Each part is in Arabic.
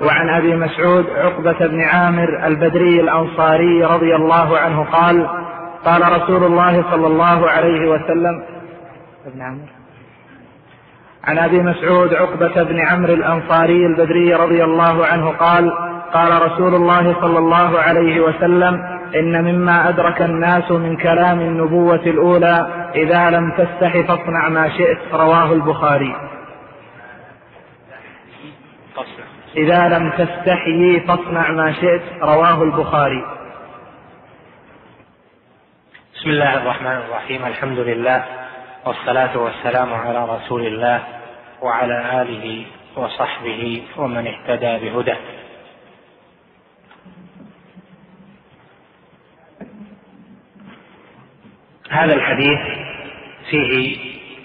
وعن أبي مسعود عقبة بن عامر البدري الأنصاري رضي الله عنه قال: قال رسول الله صلى الله عليه وسلم. عن أبي مسعود عقبة بن عمرو الأنصاري البدري رضي الله عنه قال: قال رسول الله صلى الله عليه وسلم: إن مما أدرك الناس من كلام النبوة الأولى: إذا لم تستح فاصنع ما شئت. رواه البخاري. إذا لم تستحي فاصنع ما شئت. رواه البخاري. بسم الله الرحمن الرحيم. الحمد لله والصلاة والسلام على رسول الله وعلى آله وصحبه ومن اهتدى بهداه. هذا الحديث فيه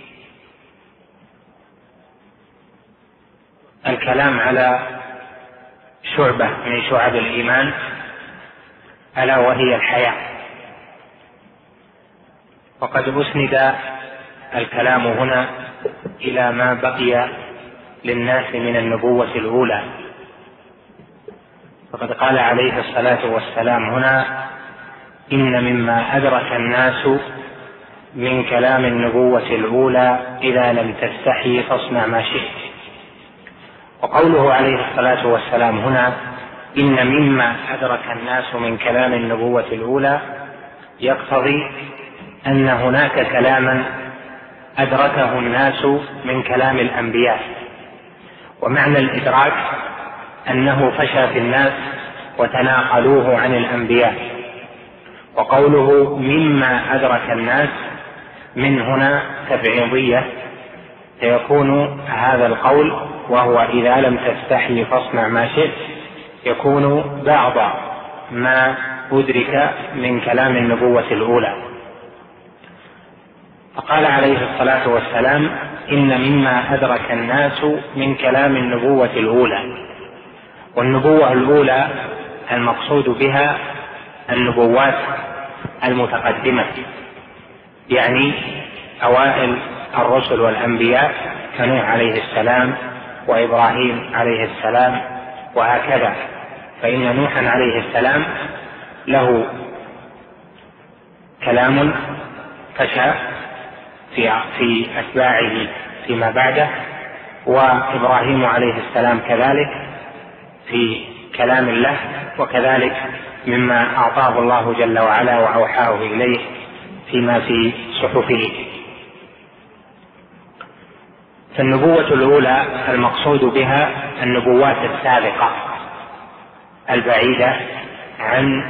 الكلام على شعبة من شعب الإيمان، ألا وهي الحياء. وقد أسند الكلام هنا إلى ما بقي للناس من النبوة الأولى، فقد قال عليه الصلاة والسلام هنا: إن مما أدرك الناس من كلام النبوة الأولى: إذا لم تستحي فاصنع ما شئت. وقوله عليه الصلاة والسلام هنا إن مما أدرك الناس من كلام النبوة الأولى يقتضي أن هناك كلاما أدركه الناس من كلام الأنبياء، ومعنى الإدراك أنه فشى في الناس وتناقلوه عن الأنبياء. وقوله مما أدرك الناس من هنا تبعيضية، فيكون هذا القول وهو إذا لم تستحي فاصنع ما شئت يكون بعض ما أدرك من كلام النبوة الأولى. فقال عليه الصلاة والسلام إن مما أدرك الناس من كلام النبوة الأولى. والنبوة الأولى المقصود بها النبوات المتقدمة، يعني أوائل الرسل والأنبياء كنوح عليه السلام وإبراهيم عليه السلام وهكذا. فإن نوحا عليه السلام له كلام فشى في أتباعه فيما بعده، وإبراهيم عليه السلام كذلك في كلام الله، وكذلك مما أعطاه الله جل وعلا وأوحاه إليه فيما في صحفه. فالنبوة الأولى المقصود بها النبوات السابقة البعيدة عن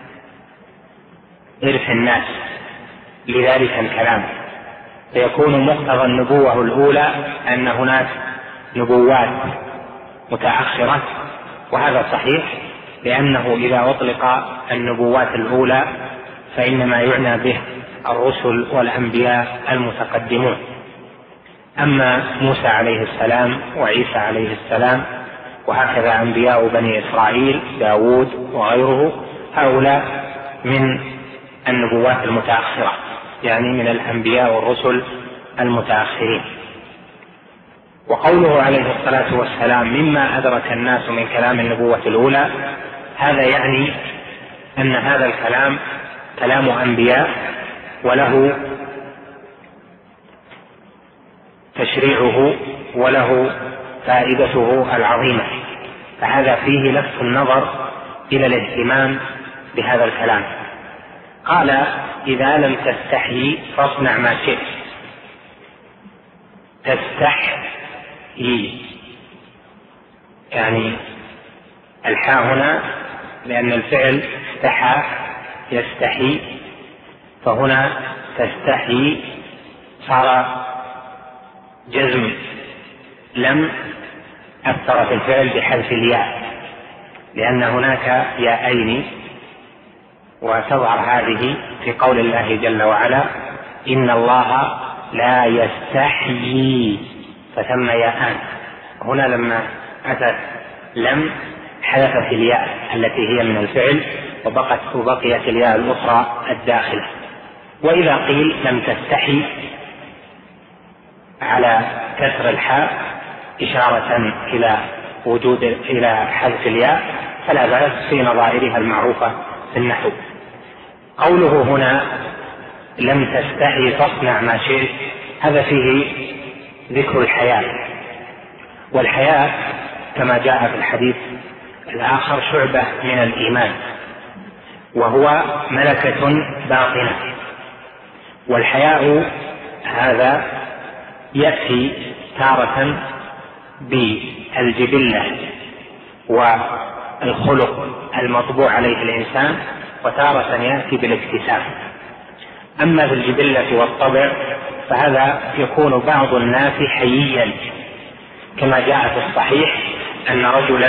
إرث الناس لذلك الكلام، فيكون مقتضى النبوة الأولى أن هناك نبوات متأخرة، وهذا صحيح، لأنه إذا أطلق النبوات الأولى فإنما يعنى به الرسل والأنبياء المتقدمون. أما موسى عليه السلام وعيسى عليه السلام وهكذا أنبياء بني إسرائيل داود وغيره، هؤلاء من النبوات المتأخرة، يعني من الأنبياء والرسل المتأخرين. وقوله عليه الصلاة والسلام مما أدرك الناس من كلام النبوة الأولى، هذا يعني أن هذا الكلام كلام أنبياء وله تشريعه وله فائدته العظيمة، فهذا فيه لفت النظر إلى الاهتمام بهذا الكلام. قال إذا لم تستحي فاصنع ما شئت. تستحي يعني الحاء هنا لأن الفعل استحى يستحي، فهنا تستحي صار جزم لم أثر في الفعل بحذف الياء، لأن هناك ياءين، وتظهر هذه في قول الله جل وعلا إن الله لا يستحيي، فثم ياءان. هنا لما أتت لم حذفت الياء التي هي من الفعل وبقيت الياء الأخرى الداخلة. وإذا قيل لم تستحي على كسر الحاء إشارة إلى وجود إلى حذف الياء فلا بأس في نظائرها المعروفة في النحو. قوله هنا لم تستحي فاصنع ما شئت، هذا فيه ذكر الحياء، والحياء كما جاء في الحديث الآخر شعبة من الإيمان، وهو ملكة باطنة. والحياء هذا يأتي تارة بالجبلة والخلق المطبوع عليه الإنسان، وتارة يأتي بالاكتساب. أما في الجبلة والطبع فهذا يكون بعض الناس حييا، كما جاء في الصحيح أن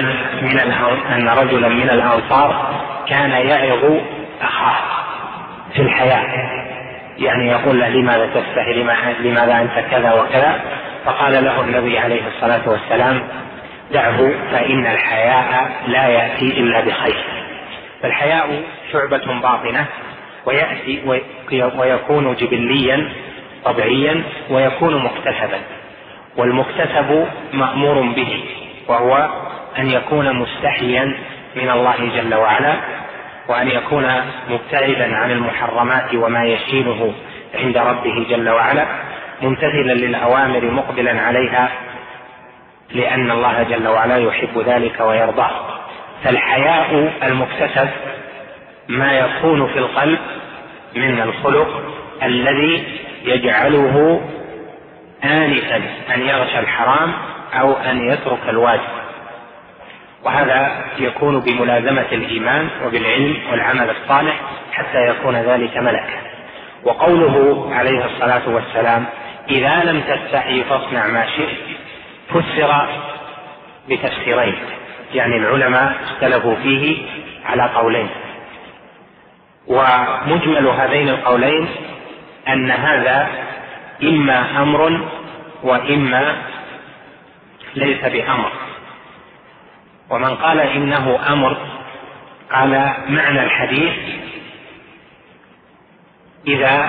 رجلا من الأنصار كان يعظ أخاه في الحياء، يعني يقول له لماذا تستحي، لماذا أنت كذا وكذا، فقال له النبي عليه الصلاة والسلام دعه فإن الحياء لا يأتي إلا بخير. فالحياء شعبة باطنة، ويأتي ويكون جبليا طبيعيا، ويكون مكتسبا. والمكتسب مأمور به، وهو أن يكون مستحيا من الله جل وعلا، وأن يكون مبتعدا عن المحرمات وما يشينه عند ربه جل وعلا، ممتثلا للأوامر مقبلا عليها، لأن الله جل وعلا يحب ذلك ويرضاه. فالحياء المكتسب ما يكون في القلب من الخلق الذي يجعله آنفا أن يغشى الحرام أو أن يترك الواجب، وهذا يكون بملازمة الإيمان وبالعلم والعمل الصالح حتى يكون ذلك ملكا. وقوله عليه الصلاة والسلام إذا لم تستحي فاصنع ما شئت فسر بتفسيرين، يعني العلماء اختلفوا فيه على قولين، ومجمل هذين القولين أن هذا إما أمر وإما ليس بأمر. ومن قال إنه أمر قال معنى الحديث إذا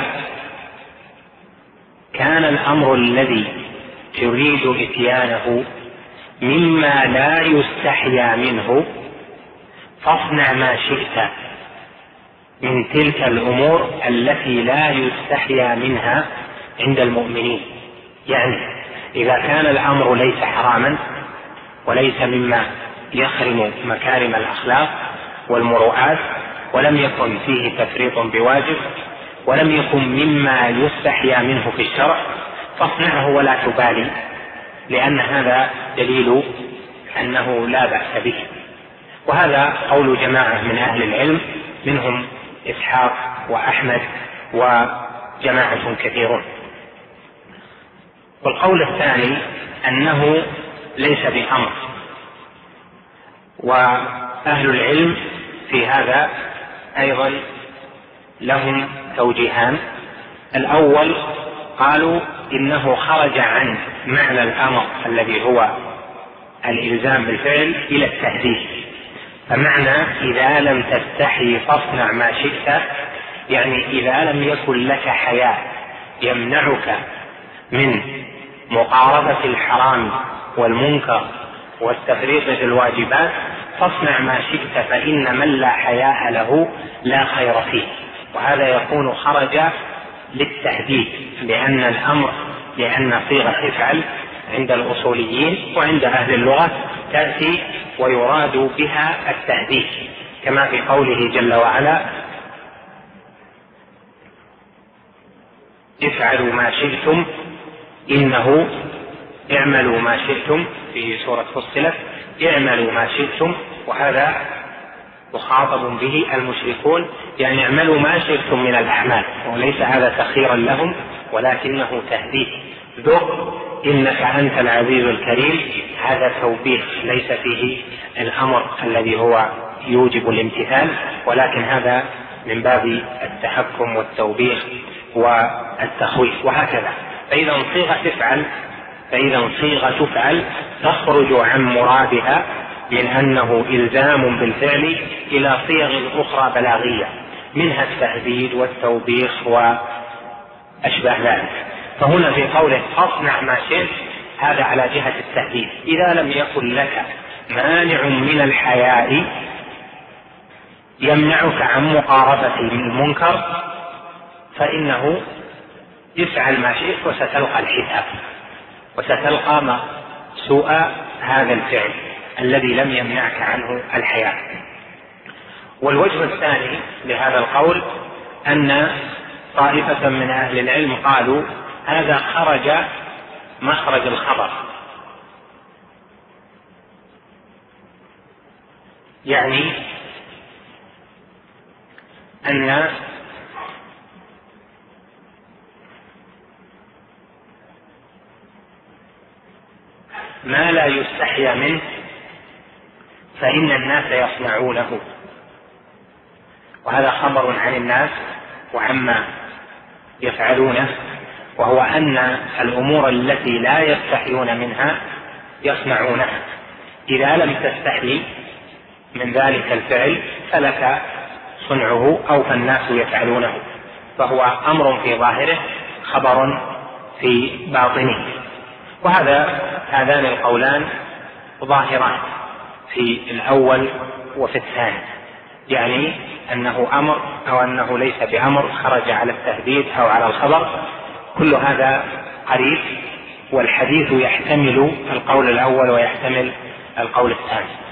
كان الأمر الذي تريد إتيانه مما لا يستحيا منه فاصنع ما شئت من تلك الأمور التي لا يستحيا منها عند المؤمنين. يعني إذا كان الأمر ليس حراما وليس مما يخرم مكارم الأخلاق والمروءات، ولم يكن فيه تفريط بواجب، ولم يكن مما يستحيا منه في الشرع، فاصنعه ولا تبالي، لأن هذا دليل أنه لا بأس به. وهذا قول جماعة من أهل العلم، منهم إسحاق وأحمد وجماعة كثيرون. والقول الثاني أنه ليس بأمر، وأهل العلم في هذا أيضا لهم توجيهان. الأول قالوا إنه خرج عن معنى الأمر الذي هو الإلزام بالفعل إلى التهديد، فمعنى إذا لم تستحي فاصنع ما شئت يعني إذا لم يكن لك حياء يمنعك من مقاربة الحرام والمنكر والتفريط في الواجبات فاصنع ما شئت، فإن من لا حياء له لا خير فيه. وهذا يكون خرج للتهديد، لأن صيغة افعل عند الأصوليين وعند أهل اللغة تأتي ويراد بها التهديد، كما في قوله جل وعلا افعلوا ما شئتم إنه اعملوا ما شئتم في سورة فصلت اعملوا ما شئتم، وهذا مخاطب به المشركون، يعني اعملوا ما شئتم من الأعمال، وليس هذا تخيرا لهم ولكنه تهديد. ذق إنك أنت العزيز الكريم، هذا توبيخ ليس فيه الأمر الذي هو يوجب الامتثال، ولكن هذا من باب التحكم والتوبيخ والتخويف وهكذا. فإذا صيغة تفعل تخرج عن مرادها من أنه إلزام بالفعل إلى صيغ أخرى بلاغية، منها التهديد والتوبيخ وأشبه ذلك. فهنا في قوله فاصنع ما شئت هذا على جهة التهديد. إذا لم يكن لك مانع من الحياء يمنعك عن مقاربة المنكر فإنه افعل ما شئت وستلقى الحساب، وستلقى سوء هذا الفعل الذي لم يمنعك عنه الحياء. والوجه الثاني لهذا القول أن طائفة من أهل العلم قالوا هذا خرج مخرج الخبر، يعني أن ما لا يستحيا منه فإن الناس يصنعونه، وهذا خبر عن الناس وعما يفعلونه، وهو أن الأمور التي لا يستحيون منها يصنعونها. إذا لم تستحي من ذلك الفعل فلك صنعه أو فالناس يفعلونه، فهو أمر في ظاهره خبر في باطنه. هذان القولان ظاهران في الأول وفي الثاني، يعني أنه أمر أو أنه ليس بأمر، خرج على التهديد أو على الخبر، كل هذا قريب، والحديث يحتمل القول الأول ويحتمل القول الثاني.